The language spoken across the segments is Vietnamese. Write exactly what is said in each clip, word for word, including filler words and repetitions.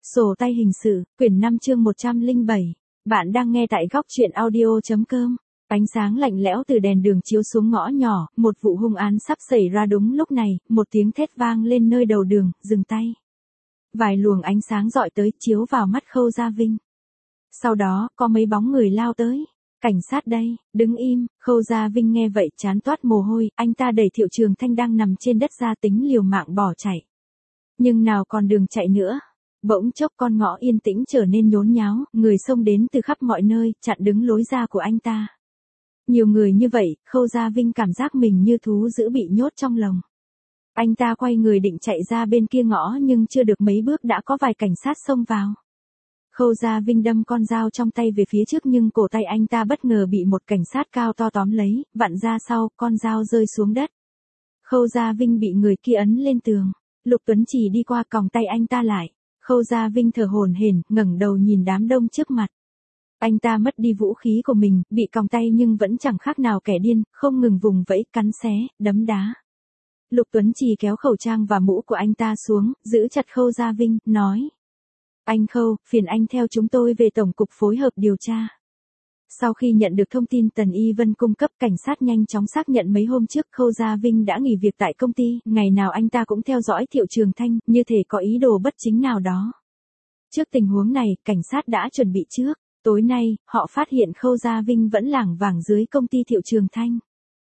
Sổ tay hình sự, quyển năm chương một trăm lẻ bảy. Bạn đang nghe tại góc truyện audio.com. Ánh sáng lạnh lẽo từ đèn đường chiếu xuống ngõ nhỏ, một vụ hung án sắp xảy ra đúng lúc này, một tiếng thét vang lên nơi đầu đường, dừng tay. Vài luồng ánh sáng rọi tới, chiếu vào mắt Khâu Gia Vinh. Sau đó, có mấy bóng người lao tới. Cảnh sát đây, đứng im. Khâu Gia Vinh nghe vậy chán toát mồ hôi, anh ta đẩy Thiệu Trường Thanh đang nằm trên đất ra tính liều mạng bỏ chạy. Nhưng nào còn đường chạy nữa. Bỗng chốc con ngõ yên tĩnh trở nên nhốn nháo, người xông đến từ khắp mọi nơi, chặn đứng lối ra của anh ta. Nhiều người như vậy, Khâu Gia Vinh cảm giác mình như thú dữ bị nhốt trong lồng. Anh ta quay người định chạy ra bên kia ngõ nhưng chưa được mấy bước đã có vài cảnh sát xông vào. Khâu Gia Vinh đâm con dao trong tay về phía trước nhưng cổ tay anh ta bất ngờ bị một cảnh sát cao to tóm lấy, vặn ra sau, con dao rơi xuống đất. Khâu Gia Vinh bị người kia ấn lên tường. Lục Tuấn Chỉ đi qua còng tay anh ta lại. Khâu Gia Vinh thở hổn hển, ngẩng đầu nhìn đám đông trước mặt. Anh ta mất đi vũ khí của mình, bị còng tay nhưng vẫn chẳng khác nào kẻ điên, không ngừng vùng vẫy, cắn xé, đấm đá. Lục Tuấn Chỉ kéo khẩu trang và mũ của anh ta xuống, giữ chặt Khâu Gia Vinh, nói. Anh Khâu, phiền anh theo chúng tôi về Tổng cục phối hợp điều tra. Sau khi nhận được thông tin Tần Y Vân cung cấp, cảnh sát nhanh chóng xác nhận mấy hôm trước Khâu Gia Vinh đã nghỉ việc tại công ty, ngày nào anh ta cũng theo dõi Thiệu Trường Thanh, như thể có ý đồ bất chính nào đó. Trước tình huống này, cảnh sát đã chuẩn bị trước. Tối nay, họ phát hiện Khâu Gia Vinh vẫn lảng vảng dưới công ty Thiệu Trường Thanh.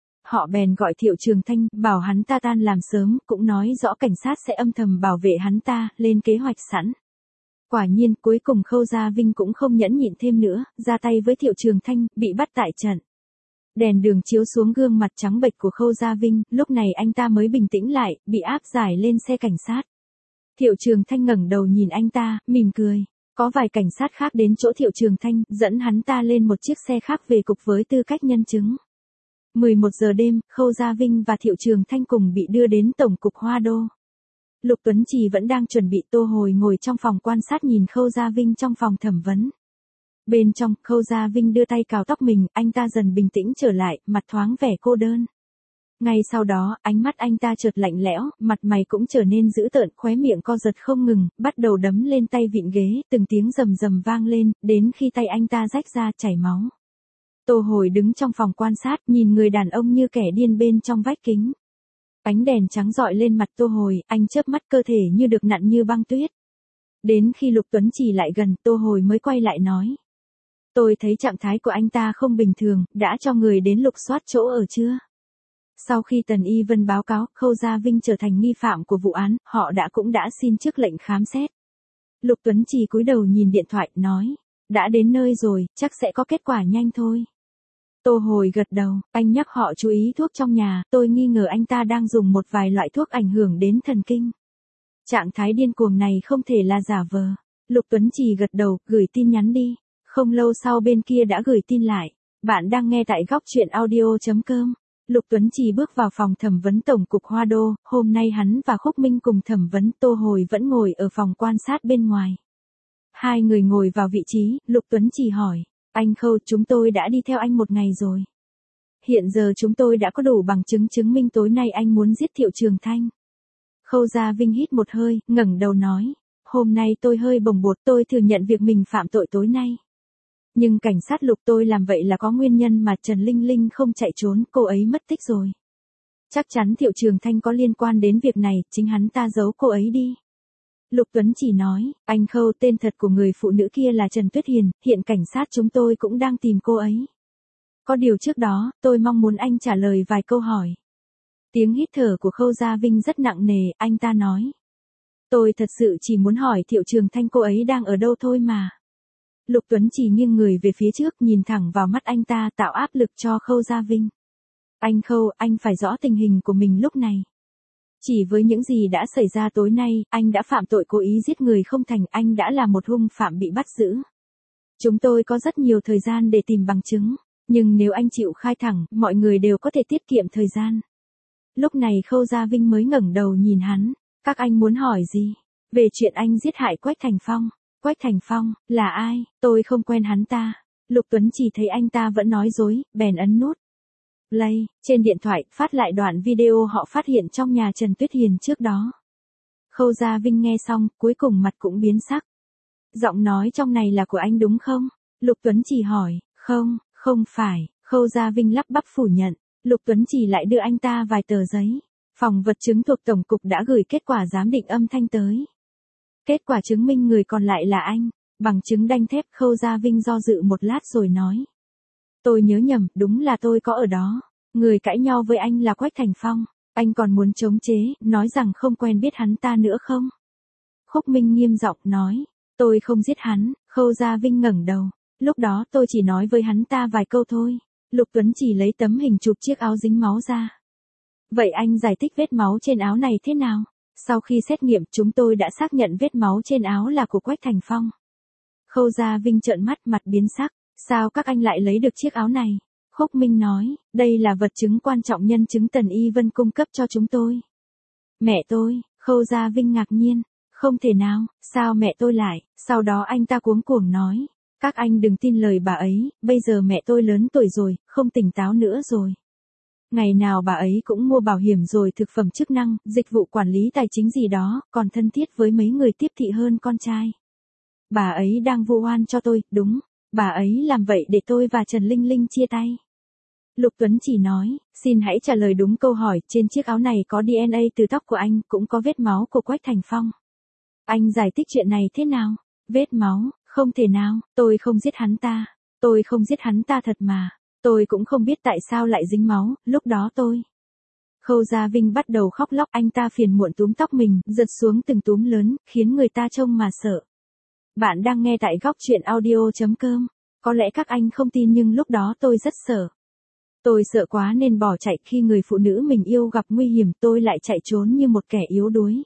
Họ bèn gọi Thiệu Trường Thanh, bảo hắn ta tan làm sớm, cũng nói rõ cảnh sát sẽ âm thầm bảo vệ hắn ta, lên kế hoạch sẵn. Quả nhiên, cuối cùng Khâu Gia Vinh cũng không nhẫn nhịn thêm nữa, ra tay với Thiệu Trường Thanh, bị bắt tại trận. Đèn đường chiếu xuống gương mặt trắng bệch của Khâu Gia Vinh, lúc này anh ta mới bình tĩnh lại, bị áp giải lên xe cảnh sát. Thiệu Trường Thanh ngẩng đầu nhìn anh ta, mỉm cười. Có vài cảnh sát khác đến chỗ Thiệu Trường Thanh, dẫn hắn ta lên một chiếc xe khác về cục với tư cách nhân chứng. mười một giờ đêm, Khâu Gia Vinh và Thiệu Trường Thanh cùng bị đưa đến Tổng cục Hoa Đô. Lục Tuấn Chỉ vẫn đang chuẩn bị, Tô Hồi ngồi trong phòng quan sát nhìn Khâu Gia Vinh trong phòng thẩm vấn. Bên trong, Khâu Gia Vinh đưa tay cào tóc mình, anh ta dần bình tĩnh trở lại, mặt thoáng vẻ cô đơn. Ngay sau đó, ánh mắt anh ta chợt lạnh lẽo, mặt mày cũng trở nên dữ tợn, khóe miệng co giật không ngừng, bắt đầu đấm lên tay vịn ghế, từng tiếng rầm rầm vang lên, đến khi tay anh ta rách ra chảy máu. Tô Hồi đứng trong phòng quan sát, nhìn người đàn ông như kẻ điên bên trong vách kính. Ánh đèn trắng rọi lên mặt Tô Hồi, anh chớp mắt, cơ thể như được nặn như băng tuyết. Đến khi Lục Tuấn Chỉ lại gần, Tô Hồi mới quay lại nói. Tôi thấy trạng thái của anh ta không bình thường, đã cho người đến lục soát chỗ ở chưa? Sau khi Tần Y Vân báo cáo, Khâu Gia Vinh trở thành nghi phạm của vụ án, họ đã cũng đã xin trước lệnh khám xét. Lục Tuấn Chỉ cúi đầu nhìn điện thoại, nói. Đã đến nơi rồi, chắc sẽ có kết quả nhanh thôi. Tô Hồi gật đầu, anh nhắc họ chú ý thuốc trong nhà, tôi nghi ngờ anh ta đang dùng một vài loại thuốc ảnh hưởng đến thần kinh. Trạng thái điên cuồng này không thể là giả vờ. Lục Tuấn Chỉ gật đầu, gửi tin nhắn đi. Không lâu sau bên kia đã gửi tin lại. Bạn đang nghe tại góc truyện audio.com. Lục Tuấn Chỉ bước vào phòng thẩm vấn Tổng cục Hoa Đô, hôm nay hắn và Khúc Minh cùng thẩm vấn, Tô Hồi vẫn ngồi ở phòng quan sát bên ngoài. Hai người ngồi vào vị trí, Lục Tuấn Chỉ hỏi. Anh Khâu, chúng tôi đã đi theo anh một ngày rồi. Hiện giờ chúng tôi đã có đủ bằng chứng chứng minh tối nay anh muốn giết Thiệu Trường Thanh. Khâu Gia Vinh hít một hơi, ngẩng đầu nói. Hôm nay tôi hơi bồng bột, tôi thừa nhận việc mình phạm tội tối nay. Nhưng cảnh sát Lục tôi làm vậy là có nguyên nhân mà Trần Linh Linh không chạy trốn, cô ấy mất tích rồi. Chắc chắn Thiệu Trường Thanh có liên quan đến việc này, chính hắn ta giấu cô ấy đi. Lục Tuấn Chỉ nói, anh Khâu, tên thật của người phụ nữ kia là Trần Tuyết Hiền, hiện cảnh sát chúng tôi cũng đang tìm cô ấy. Có điều trước đó, tôi mong muốn anh trả lời vài câu hỏi. Tiếng hít thở của Khâu Gia Vinh rất nặng nề, anh ta nói. Tôi thật sự chỉ muốn hỏi Thiệu Trường Thanh cô ấy đang ở đâu thôi mà. Lục Tuấn Chỉ nghiêng người về phía trước, nhìn thẳng vào mắt anh ta, tạo áp lực cho Khâu Gia Vinh. Anh Khâu, anh phải rõ tình hình của mình lúc này. Chỉ với những gì đã xảy ra tối nay, anh đã phạm tội cố ý giết người không thành, anh đã là một hung phạm bị bắt giữ. Chúng tôi có rất nhiều thời gian để tìm bằng chứng, nhưng nếu anh chịu khai thẳng, mọi người đều có thể tiết kiệm thời gian. Lúc này Khâu Gia Vinh mới ngẩng đầu nhìn hắn, các anh muốn hỏi gì? Về chuyện anh giết hại Quách Thành Phong. Quách Thành Phong, là ai? Tôi không quen hắn ta. Lục Tuấn Chỉ thấy anh ta vẫn nói dối, bèn ấn nút play trên điện thoại, phát lại đoạn video họ phát hiện trong nhà Trần Tuyết Hiền trước đó. Khâu Gia Vinh nghe xong, cuối cùng mặt cũng biến sắc. Giọng nói trong này là của anh đúng không? Lục Tuấn Chỉ hỏi, không, không phải, Khâu Gia Vinh lắp bắp phủ nhận. Lục Tuấn Chỉ lại đưa anh ta vài tờ giấy. Phòng vật chứng thuộc Tổng cục đã gửi kết quả giám định âm thanh tới. Kết quả chứng minh người còn lại là anh. Bằng chứng đanh thép. Khâu Gia Vinh do dự một lát rồi nói. Tôi nhớ nhầm, đúng là tôi có ở đó. Người cãi nhau với anh là Quách Thành Phong. Anh còn muốn chống chế, nói rằng không quen biết hắn ta nữa không? Khúc Minh nghiêm giọng nói. Tôi không giết hắn. Khâu Gia Vinh ngẩng đầu. Lúc đó tôi chỉ nói với hắn ta vài câu thôi. Lục Tuấn Chỉ lấy tấm hình chụp chiếc áo dính máu ra. Vậy anh giải thích vết máu trên áo này thế nào? Sau khi xét nghiệm chúng tôi đã xác nhận vết máu trên áo là của Quách Thành Phong. Khâu Gia Vinh trợn mắt mặt biến sắc. Sao các anh lại lấy được chiếc áo này? Khúc Minh nói, đây là vật chứng quan trọng nhân chứng Tần Y Vân cung cấp cho chúng tôi. Mẹ tôi, Khâu Gia Vinh ngạc nhiên. Không thể nào, sao mẹ tôi lại? Sau đó anh ta cuống cuồng nói. Các anh đừng tin lời bà ấy, bây giờ mẹ tôi lớn tuổi rồi, không tỉnh táo nữa rồi. Ngày nào bà ấy cũng mua bảo hiểm rồi thực phẩm chức năng, dịch vụ quản lý tài chính gì đó, còn thân thiết với mấy người tiếp thị hơn con trai. Bà ấy đang vu oan cho tôi, đúng, bà ấy làm vậy để tôi và Trần Linh Linh chia tay. Lục Tuấn Chỉ nói, xin hãy trả lời đúng câu hỏi, trên chiếc áo này có đê en a từ tóc của anh, cũng có vết máu của Quách Thành Phong. Anh giải thích chuyện này thế nào? Vết máu, không thể nào, tôi không giết hắn ta. Tôi không giết hắn ta thật mà. Tôi cũng không biết tại sao lại dính máu, lúc đó tôi. Khâu Gia Vinh bắt đầu khóc lóc, anh ta phiền muộn túm tóc mình, giật xuống từng túm lớn, khiến người ta trông mà sợ. Bạn đang nghe tại góc truyện audio.com. Có lẽ các anh không tin nhưng lúc đó tôi rất sợ. Tôi sợ quá nên bỏ chạy, khi người phụ nữ mình yêu gặp nguy hiểm tôi lại chạy trốn như một kẻ yếu đuối.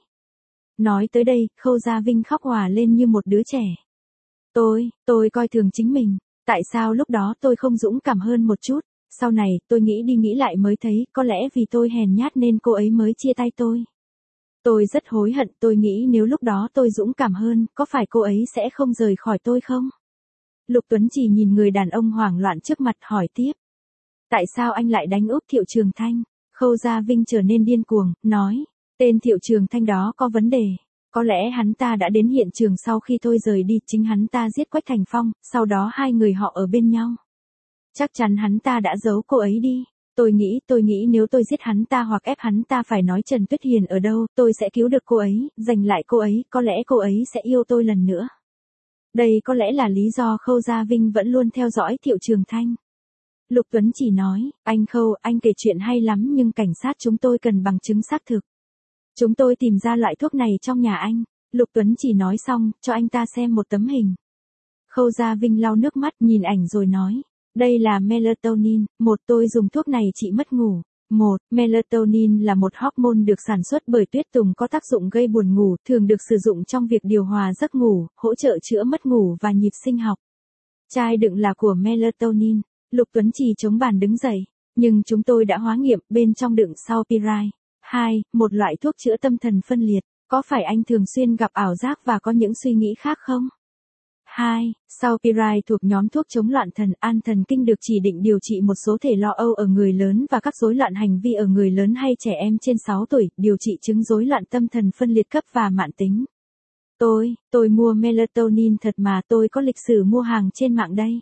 Nói tới đây, Khâu Gia Vinh khóc òa lên như một đứa trẻ. Tôi, tôi coi thường chính mình. Tại sao lúc đó tôi không dũng cảm hơn một chút? Sau này, tôi nghĩ đi nghĩ lại mới thấy, có lẽ vì tôi hèn nhát nên cô ấy mới chia tay tôi. Tôi rất hối hận, tôi nghĩ nếu lúc đó tôi dũng cảm hơn, có phải cô ấy sẽ không rời khỏi tôi không? Lục Tuấn Chỉ nhìn người đàn ông hoảng loạn trước mặt hỏi tiếp. Tại sao anh lại đánh úp Thiệu Trường Thanh? Khâu Gia Vinh trở nên điên cuồng, nói. Tên Thiệu Trường Thanh đó có vấn đề. Có lẽ hắn ta đã đến hiện trường sau khi tôi rời đi, chính hắn ta giết Quách Thành Phong, sau đó hai người họ ở bên nhau. Chắc chắn hắn ta đã giấu cô ấy đi. Tôi nghĩ, tôi nghĩ nếu tôi giết hắn ta hoặc ép hắn ta phải nói Trần Tuyết Hiền ở đâu, tôi sẽ cứu được cô ấy, giành lại cô ấy, có lẽ cô ấy sẽ yêu tôi lần nữa. Đây có lẽ là lý do Khâu Gia Vinh vẫn luôn theo dõi Thiệu Trường Thanh. Lục Tuấn Chỉ nói, anh Khâu, anh kể chuyện hay lắm nhưng cảnh sát chúng tôi cần bằng chứng xác thực. Chúng tôi tìm ra loại thuốc này trong nhà anh. Lục Tuấn Chỉ nói xong, cho anh ta xem một tấm hình. Khâu Gia Vinh lau nước mắt nhìn ảnh rồi nói. Đây là melatonin, một tôi dùng thuốc này trị mất ngủ. Một, melatonin là một hormone được sản xuất bởi tuyết tùng có tác dụng gây buồn ngủ, thường được sử dụng trong việc điều hòa giấc ngủ, hỗ trợ chữa mất ngủ và nhịp sinh học. Chai đựng là của melatonin. Lục Tuấn Chỉ chống bàn đứng dậy. Nhưng chúng tôi đã hóa nghiệm, bên trong đựng Saupirai. Hai, một loại thuốc chữa tâm thần phân liệt. Có phải anh thường xuyên gặp ảo giác và có những suy nghĩ khác không? Hai, Saupirai thuộc nhóm thuốc chống loạn thần, an thần kinh được chỉ định điều trị một số thể lo âu ở người lớn và các rối loạn hành vi ở người lớn hay trẻ em trên sáu tuổi, điều trị chứng rối loạn tâm thần phân liệt cấp và mãn tính. Tôi, tôi mua melatonin thật mà, tôi có lịch sử mua hàng trên mạng đây.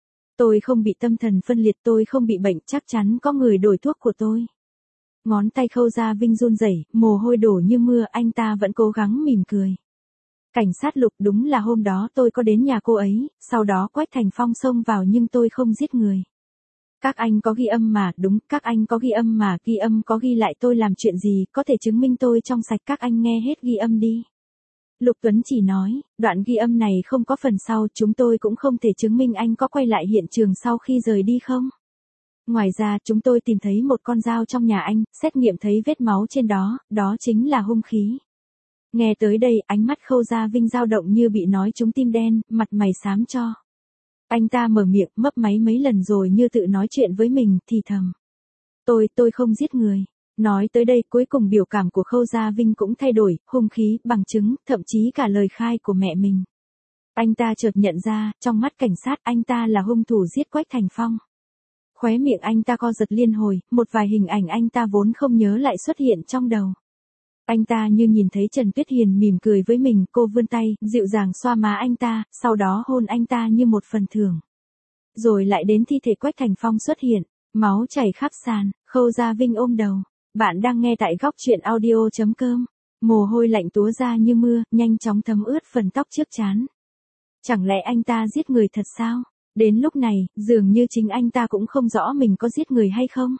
Tôi không bị tâm thần phân liệt, tôi không bị bệnh, chắc chắn có người đổi thuốc của tôi. Ngón tay Khâu Gia Vinh run rẩy, mồ hôi đổ như mưa, anh ta vẫn cố gắng mỉm cười. Cảnh sát Lục, đúng là hôm đó tôi có đến nhà cô ấy, sau đó Quách Thành Phong xông vào nhưng tôi không giết người. Các anh có ghi âm mà, đúng, các anh có ghi âm mà, ghi âm có ghi lại tôi làm chuyện gì, có thể chứng minh tôi trong sạch, các anh nghe hết ghi âm đi. Lục Tuấn Chỉ nói, đoạn ghi âm này không có phần sau, chúng tôi cũng không thể chứng minh anh có quay lại hiện trường sau khi rời đi không? Ngoài ra, chúng tôi tìm thấy một con dao trong nhà anh, xét nghiệm thấy vết máu trên đó, đó chính là hung khí. Nghe tới đây, ánh mắt Khâu Gia Vinh dao động như bị nói trúng tim đen, mặt mày xám cho. Anh ta mở miệng, mấp máy mấy lần rồi như tự nói chuyện với mình, thì thầm. Tôi, tôi không giết người. Nói tới đây, cuối cùng biểu cảm của Khâu Gia Vinh cũng thay đổi, hung khí, bằng chứng, thậm chí cả lời khai của mẹ mình. Anh ta chợt nhận ra, trong mắt cảnh sát, anh ta là hung thủ giết Quách Thành Phong. Khóe miệng anh ta co giật liên hồi, một vài hình ảnh anh ta vốn không nhớ lại xuất hiện trong đầu. Anh ta như nhìn thấy Trần Tuyết Hiền mỉm cười với mình, cô vươn tay, dịu dàng xoa má anh ta, sau đó hôn anh ta như một phần thưởng. Rồi lại đến thi thể Quách Thành Phong xuất hiện, máu chảy khắp sàn, Khâu Gia Vinh ôm đầu. Bạn đang nghe tại góc truyện audio chấm com. Mồ hôi lạnh túa ra như mưa, nhanh chóng thấm ướt phần tóc trước trán. Chẳng lẽ anh ta giết người thật sao? Đến lúc này, dường như chính anh ta cũng không rõ mình có giết người hay không.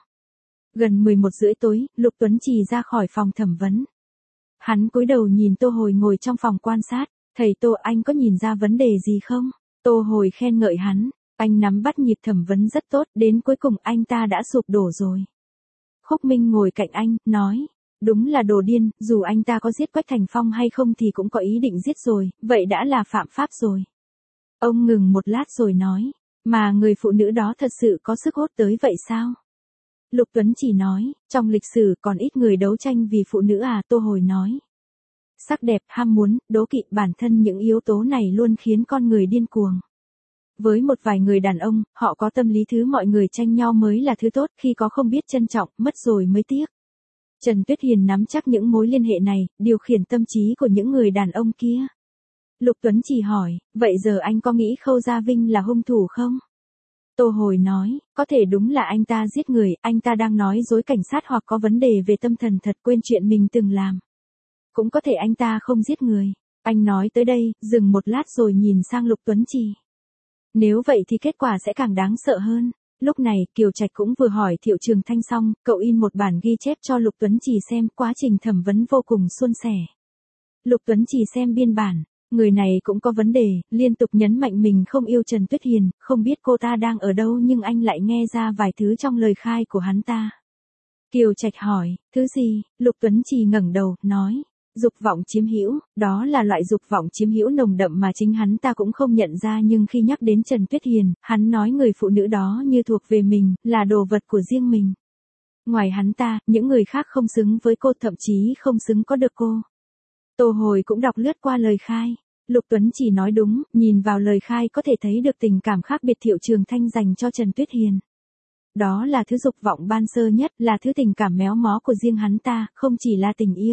Gần mười một rưỡi tối, Lục Tuấn Trì ra khỏi phòng thẩm vấn. Hắn cúi đầu nhìn Tô Hồi ngồi trong phòng quan sát, thầy Tô, anh có nhìn ra vấn đề gì không? Tô Hồi khen ngợi hắn, anh nắm bắt nhịp thẩm vấn rất tốt, đến cuối cùng anh ta đã sụp đổ rồi. Khúc Minh ngồi cạnh anh, nói, đúng là đồ điên, dù anh ta có giết Quách Thành Phong hay không thì cũng có ý định giết rồi, vậy đã là phạm pháp rồi. Ông ngừng một lát rồi nói, mà người phụ nữ đó thật sự có sức hút tới vậy sao? Lục Tuấn chỉ nói, trong lịch sử còn ít người đấu tranh vì phụ nữ à, Tô Hồi nói. Sắc đẹp, ham muốn, đố kỵ, bản thân những yếu tố này luôn khiến con người điên cuồng. Với một vài người đàn ông, họ có tâm lý thứ mọi người tranh nhau mới là thứ tốt, khi có không biết trân trọng, mất rồi mới tiếc. Trần Tuyết Hiền nắm chắc những mối liên hệ này, điều khiển tâm trí của những người đàn ông kia. Lục Tuấn chỉ hỏi, vậy giờ anh có nghĩ Khâu Gia Vinh là hung thủ không? Tô Hồi nói, có thể đúng là anh ta giết người, anh ta đang nói dối cảnh sát hoặc có vấn đề về tâm thần thật, quên chuyện mình từng làm. Cũng có thể anh ta không giết người. Anh nói tới đây, dừng một lát rồi nhìn sang Lục Tuấn Trì. Nếu vậy thì kết quả sẽ càng đáng sợ hơn. Lúc này, Kiều Trạch cũng vừa hỏi Thiệu Trường Thanh xong, cậu in một bản ghi chép cho Lục Tuấn Trì xem, quá trình thẩm vấn vô cùng suôn sẻ. Lục Tuấn Trì xem biên bản, người này cũng có vấn đề, liên tục nhấn mạnh mình không yêu Trần Tuyết Hiền, không biết cô ta đang ở đâu nhưng anh lại nghe ra vài thứ trong lời khai của hắn ta. Kiều Trạch hỏi, thứ gì? Lục Tuấn Trì ngẩng đầu, nói, dục vọng chiếm hữu, đó là loại dục vọng chiếm hữu nồng đậm mà chính hắn ta cũng không nhận ra, nhưng khi nhắc đến Trần Tuyết Hiền, hắn nói người phụ nữ đó như thuộc về mình, là đồ vật của riêng mình. Ngoài hắn ta, những người khác không xứng với cô, thậm chí không xứng có được cô. Tô Hồi cũng đọc lướt qua lời khai. Lục Tuấn chỉ nói đúng, nhìn vào lời khai có thể thấy được tình cảm khác biệt Thiệu Trường Thanh dành cho Trần Tuyết Hiền. Đó là thứ dục vọng ban sơ nhất, là thứ tình cảm méo mó của riêng hắn ta, không chỉ là tình yêu.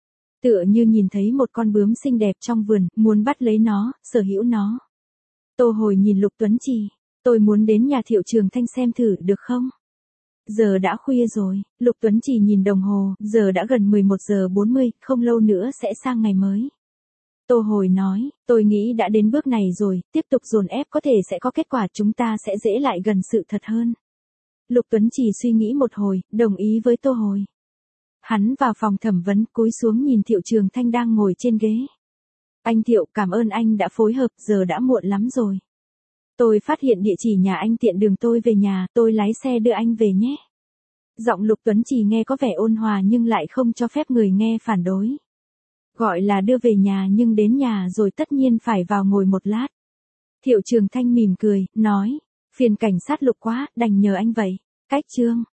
Tựa như nhìn thấy một con bướm xinh đẹp trong vườn, muốn bắt lấy nó, sở hữu nó. Tô Hồi nhìn Lục Tuấn Trì, tôi muốn đến nhà Thiệu Trường Thanh xem thử được không? Giờ đã khuya rồi, Lục Tuấn Trì nhìn đồng hồ, giờ đã gần mười một giờ bốn mươi, không lâu nữa sẽ sang ngày mới. Tô Hồi nói, tôi nghĩ đã đến bước này rồi, tiếp tục dồn ép có thể sẽ có kết quả, chúng ta sẽ dễ lại gần sự thật hơn. Lục Tuấn Trì suy nghĩ một hồi, đồng ý với Tô Hồi. Hắn vào phòng thẩm vấn, cúi xuống nhìn Thiệu Trường Thanh đang ngồi trên ghế. Anh Thiệu, cảm ơn anh đã phối hợp, giờ đã muộn lắm rồi. Tôi phát hiện địa chỉ nhà anh tiện đường tôi về nhà, tôi lái xe đưa anh về nhé. Giọng Lục Tuấn Trì nghe có vẻ ôn hòa nhưng lại không cho phép người nghe phản đối. Gọi là đưa về nhà nhưng đến nhà rồi tất nhiên phải vào ngồi một lát. Thiệu Trường Thanh mỉm cười, nói, phiền cảnh sát Lục quá, đành nhờ anh vậy. Cách chương.